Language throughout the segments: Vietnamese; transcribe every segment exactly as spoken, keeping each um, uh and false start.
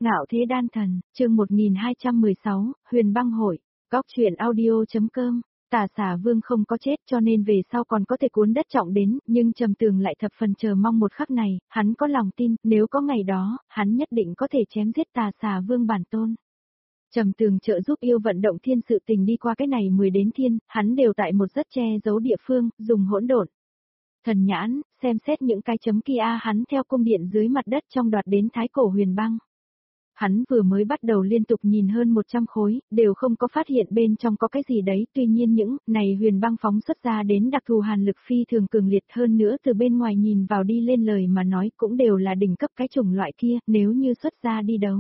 Ngạo Thế Đan Thần, chương một nghìn hai trăm mười sáu, Huyền Băng Hội, góc truyện audio.com. Tà Xà Vương không có chết cho nên về sau còn có thể cuốn đất trọng đến, nhưng Trầm Tường lại thập phần chờ mong một khắc này, hắn có lòng tin, nếu có ngày đó, hắn nhất định có thể chém giết Tà Xà Vương bản tôn. Trầm Tường trợ giúp yêu vận động thiên sự tình đi qua cái này mười đến thiên, hắn đều tại một rất che giấu địa phương, dùng hỗn độn thần nhãn, xem xét những cái chấm kia hắn theo cung điện dưới mặt đất trong đoạt đến thái cổ huyền băng. Hắn vừa mới bắt đầu liên tục nhìn hơn một trăm khối, đều không có phát hiện bên trong có cái gì đấy, tuy nhiên những này huyền băng phóng xuất ra đến đặc thù hàn lực phi thường cường liệt hơn nữa từ bên ngoài nhìn vào đi lên lời mà nói cũng đều là đỉnh cấp cái chủng loại kia, nếu như xuất ra đi đấu.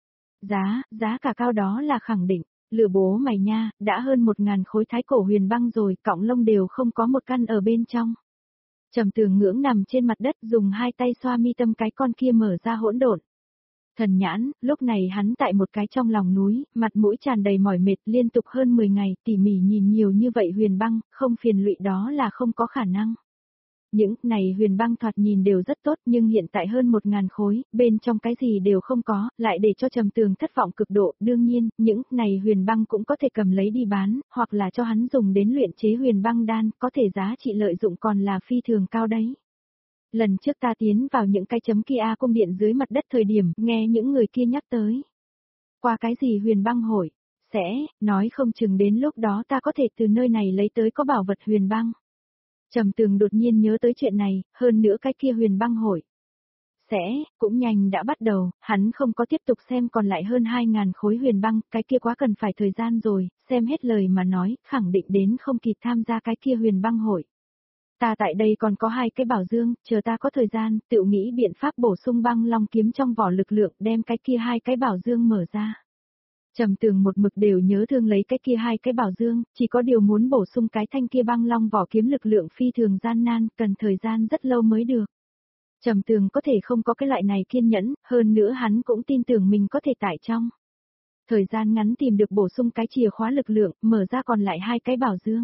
Giá, giá cả cao đó là khẳng định, lừa bố mày nha, đã hơn một ngàn khối thái cổ huyền băng rồi, cọng lông đều không có một căn ở bên trong. Trầm Tường ngưỡng nằm trên mặt đất dùng hai tay xoa mi tâm cái con kia mở ra hỗn độn thần nhãn, lúc này hắn tại một cái trong lòng núi, mặt mũi tràn đầy mỏi mệt liên tục hơn mười ngày tỉ mỉ nhìn nhiều như vậy huyền băng, không phiền lụy đó là không có khả năng. Những này huyền băng thoạt nhìn đều rất tốt nhưng hiện tại hơn một ngàn khối, bên trong cái gì đều không có, lại để cho Trầm Tường thất vọng cực độ, đương nhiên, những này huyền băng cũng có thể cầm lấy đi bán, hoặc là cho hắn dùng đến luyện chế huyền băng đan, có thể giá trị lợi dụng còn là phi thường cao đấy. Lần trước ta tiến vào những cái chấm kia cung điện dưới mặt đất thời điểm, nghe những người kia nhắc tới. Qua cái gì huyền băng hội, sẽ, nói không chừng đến lúc đó ta có thể từ nơi này lấy tới có bảo vật huyền băng. Trầm Tường đột nhiên nhớ tới chuyện này, hơn nữa cái kia huyền băng hội. Sẽ, cũng nhanh đã bắt đầu, hắn không có tiếp tục xem còn lại hơn hai ngàn khối huyền băng, cái kia quá cần phải thời gian rồi, xem hết lời mà nói, khẳng định đến không kịp tham gia cái kia huyền băng hội. Ta tại đây còn có hai cái bảo dương, chờ ta có thời gian, tự nghĩ biện pháp bổ sung băng long kiếm trong vỏ lực lượng, đem cái kia hai cái bảo dương mở ra. Trầm Tường một mực đều nhớ thương lấy cái kia hai cái bảo dương, chỉ có điều muốn bổ sung cái thanh kia băng long vỏ kiếm lực lượng phi thường gian nan, cần thời gian rất lâu mới được. Trầm Tường có thể không có cái loại này kiên nhẫn, hơn nữa hắn cũng tin tưởng mình có thể tải trong thời gian ngắn tìm được bổ sung cái chìa khóa lực lượng, mở ra còn lại hai cái bảo dương.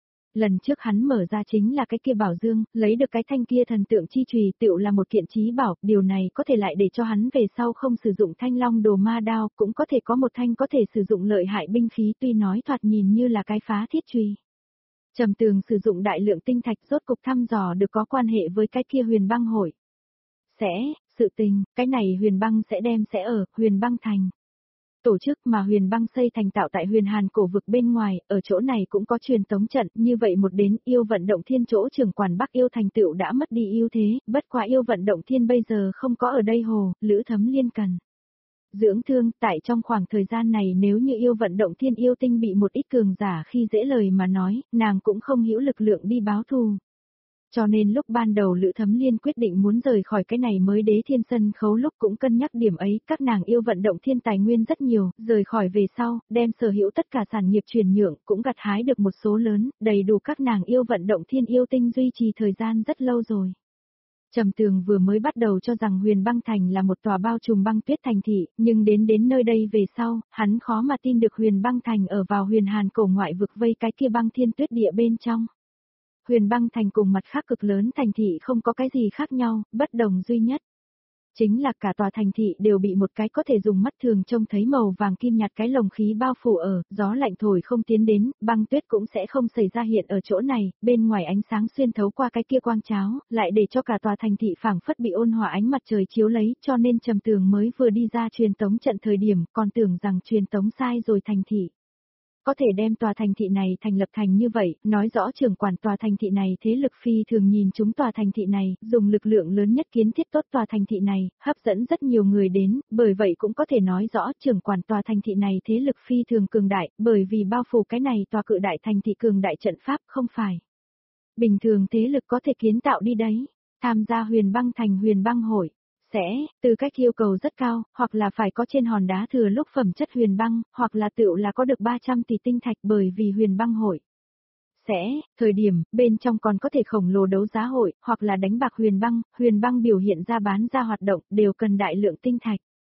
Lần trước hắn mở ra chính là cái kia bảo dương, lấy được cái thanh kia thần tượng chi chùy tựu là một kiện chí bảo, điều này có thể lại để cho hắn về sau không sử dụng thanh long đồ ma đao, cũng có thể có một thanh có thể sử dụng lợi hại binh khí tuy nói thoạt nhìn như là cái phá thiết chùy. Trầm Tường sử dụng đại lượng tinh thạch rốt cục thăm dò được có quan hệ với cái kia huyền băng hội. Sẽ, sự tình, cái này huyền băng sẽ đem sẽ ở, huyền băng thành. Tổ chức mà huyền băng xây thành tạo tại huyền hàn cổ vực bên ngoài, ở chỗ này cũng có truyền tống trận, như vậy một đến yêu vận động thiên chỗ trưởng quản Bắc yêu thành tựu đã mất đi ưu thế, bất quá yêu vận động thiên bây giờ không có ở đây hồ, Lữ Thấm Liên cần dưỡng thương, tại trong khoảng thời gian này nếu như yêu vận động thiên yêu tinh bị một ít cường giả khi dễ lời mà nói, nàng cũng không hữu lực lượng đi báo thù. Cho nên lúc ban đầu Lữ Thấm Liên quyết định muốn rời khỏi cái này mới đế thiên sân khấu lúc cũng cân nhắc điểm ấy, các nàng yêu vận động thiên tài nguyên rất nhiều, rời khỏi về sau, đem sở hữu tất cả sản nghiệp chuyển nhượng, cũng gặt hái được một số lớn, đầy đủ các nàng yêu vận động thiên yêu tinh duy trì thời gian rất lâu rồi. Trầm Tường vừa mới bắt đầu cho rằng huyền băng thành là một tòa bao trùm băng tuyết thành thị, nhưng đến đến nơi đây về sau, hắn khó mà tin được huyền băng thành ở vào huyền hàn cổ ngoại vực vây cái kia băng thiên tuyết địa bên trong. Huyền băng thành cùng mặt khác cực lớn thành thị không có cái gì khác nhau, bất đồng duy nhất. Chính là cả tòa thành thị đều bị một cái có thể dùng mắt thường trông thấy màu vàng kim nhạt cái lồng khí bao phủ ở, gió lạnh thổi không tiến đến, băng tuyết cũng sẽ không xảy ra hiện ở chỗ này, bên ngoài ánh sáng xuyên thấu qua cái kia quang cháo, lại để cho cả tòa thành thị phảng phất bị ôn hòa ánh mặt trời chiếu lấy, cho nên Trầm Tường mới vừa đi ra truyền tống trận thời điểm, còn tưởng rằng truyền tống sai rồi thành thị. Có thể đem tòa thành thị này thành lập thành như vậy, nói rõ trưởng quản tòa thành thị này thế lực phi thường nhìn chúng tòa thành thị này, dùng lực lượng lớn nhất kiến thiết tốt tòa thành thị này, hấp dẫn rất nhiều người đến, bởi vậy cũng có thể nói rõ trưởng quản tòa thành thị này thế lực phi thường cường đại, bởi vì bao phủ cái này tòa cự đại thành thị cường đại trận pháp không phải bình thường thế lực có thể kiến tạo đi đấy, tham gia huyền băng thành huyền băng hội. Sẽ, từ cách yêu cầu rất cao, hoặc là phải có trên hòn đá thừa lúc phẩm chất huyền băng, hoặc là tựu là có được ba trăm tỷ tinh thạch bởi vì huyền băng hội. Sẽ, thời điểm, bên trong còn có thể khổng lồ đấu giá hội, hoặc là đánh bạc huyền băng, huyền băng biểu hiện ra bán ra hoạt động, đều cần đại lượng tinh thạch.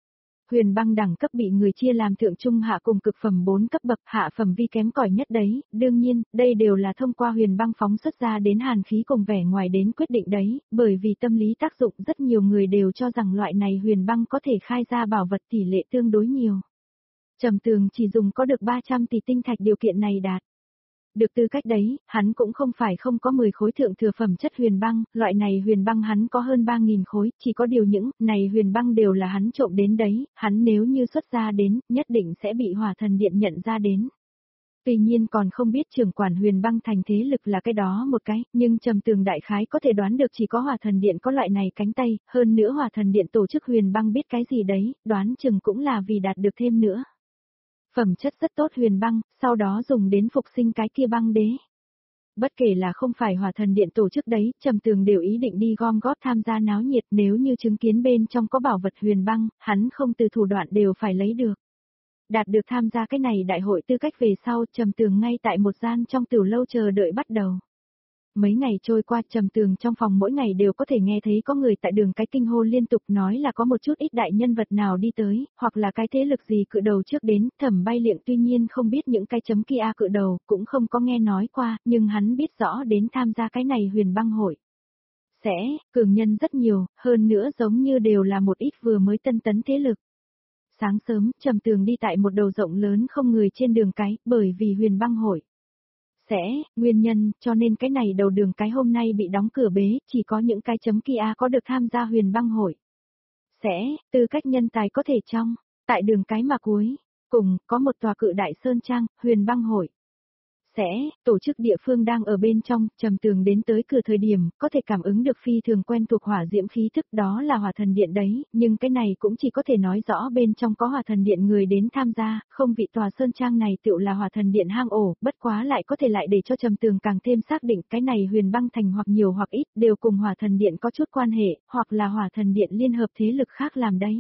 Huyền băng đẳng cấp bị người chia làm thượng trung hạ cùng cực phẩm bốn cấp bậc, hạ phẩm vi kém cỏi nhất đấy, đương nhiên, đây đều là thông qua huyền băng phóng xuất ra đến hàn khí cùng vẻ ngoài đến quyết định đấy, bởi vì tâm lý tác dụng rất nhiều người đều cho rằng loại này huyền băng có thể khai ra bảo vật tỷ lệ tương đối nhiều. Trầm Tường chỉ dùng có được ba trăm tỷ tinh thạch điều kiện này đạt. Được tư cách đấy, hắn cũng không phải không có mười khối thượng thừa phẩm chất huyền băng, loại này huyền băng hắn có hơn ba nghìn khối, chỉ có điều những này huyền băng đều là hắn trộm đến đấy, hắn nếu như xuất ra đến, nhất định sẽ bị Hỏa Thần Điện nhận ra đến. Tuy nhiên còn không biết trưởng quản huyền băng thành thế lực là cái đó một cái, nhưng Trầm Tường đại khái có thể đoán được chỉ có Hỏa Thần Điện có loại này cánh tay, hơn nữa Hỏa Thần Điện tổ chức huyền băng biết cái gì đấy, đoán chừng cũng là vì đạt được thêm nữa. Phẩm chất rất tốt huyền băng, sau đó dùng đến phục sinh cái kia băng đế. Bất kể là không phải Hỏa Thần Điện tổ chức đấy, Trầm Tường đều ý định đi gom góp tham gia náo nhiệt, nếu như chứng kiến bên trong có bảo vật huyền băng, hắn không từ thủ đoạn đều phải lấy được. Đạt được tham gia cái này đại hội tư cách về sau, Trầm Tường ngay tại một gian trong tiểu lâu chờ đợi bắt đầu. Mấy ngày trôi qua, Trầm Tường trong phòng mỗi ngày đều có thể nghe thấy có người tại đường cái kinh hô liên tục nói là có một chút ít đại nhân vật nào đi tới, hoặc là cái thế lực gì cự đầu trước đến. Thẩm Bay Liệng tuy nhiên không biết những cái chấm kia cự đầu, cũng không có nghe nói qua, nhưng hắn biết rõ đến tham gia cái này huyền băng hội. Sẽ, cường nhân rất nhiều, hơn nữa giống như đều là một ít vừa mới tân tấn thế lực. Sáng sớm, Trầm Tường đi tại một đầu rộng lớn không người trên đường cái, bởi vì huyền băng hội. Sẽ, nguyên nhân, cho nên cái này đầu đường cái hôm nay bị đóng cửa bế, chỉ có những cái chấm kia có được tham gia huyền băng hội. Sẽ, tư cách nhân tài có thể trong, tại đường cái mà cuối, cùng, có một tòa cự đại sơn trang, huyền băng hội. Sẽ, tổ chức địa phương đang ở bên trong, Trầm Tường đến tới cửa thời điểm, có thể cảm ứng được phi thường quen thuộc hỏa diễm khí thức, đó là Hỏa Thần Điện đấy, nhưng cái này cũng chỉ có thể nói rõ bên trong có Hỏa Thần Điện người đến tham gia, không vị tòa sơn trang này tựu là Hỏa Thần Điện hang ổ, bất quá lại có thể lại để cho Trầm Tường càng thêm xác định cái này huyền băng thành hoặc nhiều hoặc ít đều cùng Hỏa Thần Điện có chút quan hệ, hoặc là Hỏa Thần Điện liên hợp thế lực khác làm đấy.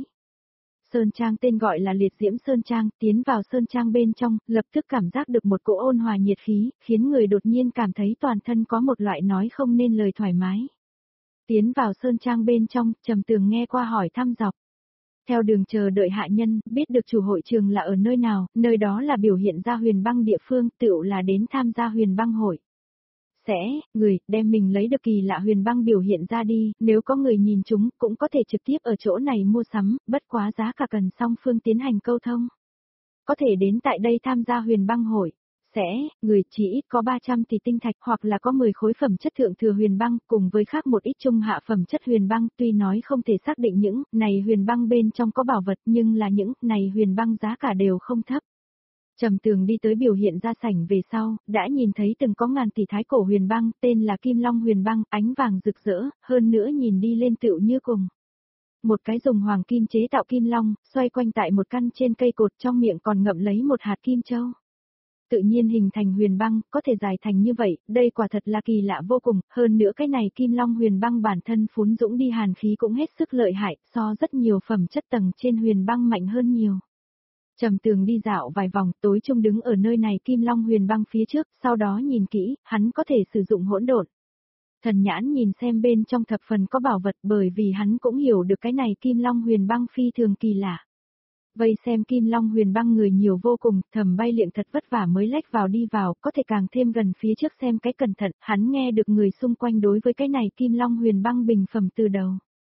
Sơn Trang tên gọi là Liệt Diễm Sơn Trang, tiến vào Sơn Trang bên trong, lập tức cảm giác được một cỗ ôn hòa nhiệt khí, khiến người đột nhiên cảm thấy toàn thân có một loại nói không nên lời thoải mái. Tiến vào Sơn Trang bên trong, Trầm Tường nghe qua hỏi thăm dọc. Theo đường chờ đợi hạ nhân, biết được chủ hội trường là ở nơi nào, nơi đó là biểu hiện ra huyền băng địa phương, tựu là đến tham gia huyền băng hội. Sẽ, người, đem mình lấy được kỳ lạ huyền băng biểu hiện ra đi, nếu có người nhìn chúng, cũng có thể trực tiếp ở chỗ này mua sắm, bất quá giá cả cần song phương tiến hành câu thông. Có thể đến tại đây tham gia huyền băng hội. Sẽ, người chỉ ít có ba trăm tỷ tinh thạch hoặc là có mười khối phẩm chất thượng thừa huyền băng, cùng với khác một ít trung hạ phẩm chất huyền băng, tuy nói không thể xác định những này huyền băng bên trong có bảo vật, nhưng là những này huyền băng giá cả đều không thấp. Trầm Tường đi tới biểu hiện ra sảnh về sau, đã nhìn thấy từng có ngàn tỷ thái cổ huyền băng, tên là Kim Long huyền băng, ánh vàng rực rỡ, hơn nữa nhìn đi lên tựu như cùng. Một cái dùng hoàng kim chế tạo kim long, xoay quanh tại một căn trên cây cột, trong miệng còn ngậm lấy một hạt kim châu. Tự nhiên hình thành huyền băng, có thể dài thành như vậy, đây quả thật là kỳ lạ vô cùng, hơn nữa cái này kim long huyền băng bản thân phún dũng đi hàn khí cũng hết sức lợi hại, so rất nhiều phẩm chất tầng trên huyền băng mạnh hơn nhiều. Trầm Tường đi dạo vài vòng, tối trung đứng ở nơi này Kim Long huyền băng phía trước, sau đó nhìn kỹ, hắn có thể sử dụng hỗn độn. Thần nhãn nhìn xem bên trong thập phần có bảo vật, bởi vì hắn cũng hiểu được cái này Kim Long huyền băng phi thường kỳ lạ. Vây xem Kim Long huyền băng người nhiều vô cùng, Thẩm Bay Liệng thật vất vả mới lách vào đi vào, có thể càng thêm gần phía trước xem cái cẩn thận, hắn nghe được người xung quanh đối với cái này Kim Long huyền băng bình phẩm từ đầu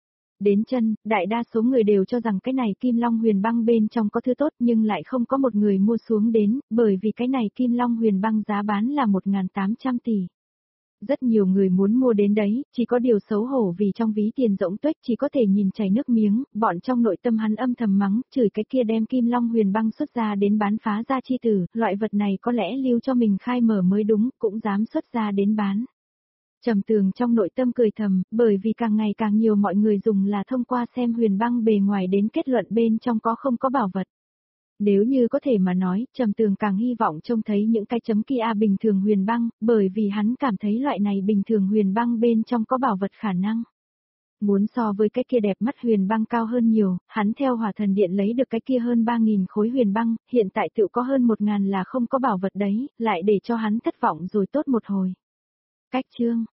đến chân, đại đa số người đều cho rằng cái này Kim Long huyền băng bên trong có thứ tốt, nhưng lại không có một người mua xuống đến, bởi vì cái này Kim Long huyền băng giá bán là một nghìn tám trăm tỷ. Rất nhiều người muốn mua đến đấy, chỉ có điều xấu hổ vì trong ví tiền rỗng tuếch chỉ có thể nhìn chảy nước miếng, bọn trong nội tâm hắn âm thầm mắng, chửi cái kia đem Kim Long huyền băng xuất ra đến bán phá ra chi tử, loại vật này có lẽ lưu cho mình khai mở mới đúng, cũng dám xuất ra đến bán. Trầm Tường trong nội tâm cười thầm, bởi vì càng ngày càng nhiều mọi người dùng là thông qua xem huyền băng bề ngoài đến kết luận bên trong có không có bảo vật. Nếu như có thể mà nói, Trầm Tường càng hy vọng trông thấy những cái chấm kia bình thường huyền băng, bởi vì hắn cảm thấy loại này bình thường huyền băng bên trong có bảo vật khả năng. Muốn so với cái kia đẹp mắt huyền băng cao hơn nhiều, hắn theo Hỏa Thần Điện lấy được cái kia hơn ba nghìn khối huyền băng, hiện tại tự có hơn một ngàn là không có bảo vật đấy, lại để cho hắn thất vọng rồi tốt một hồi. Cách chương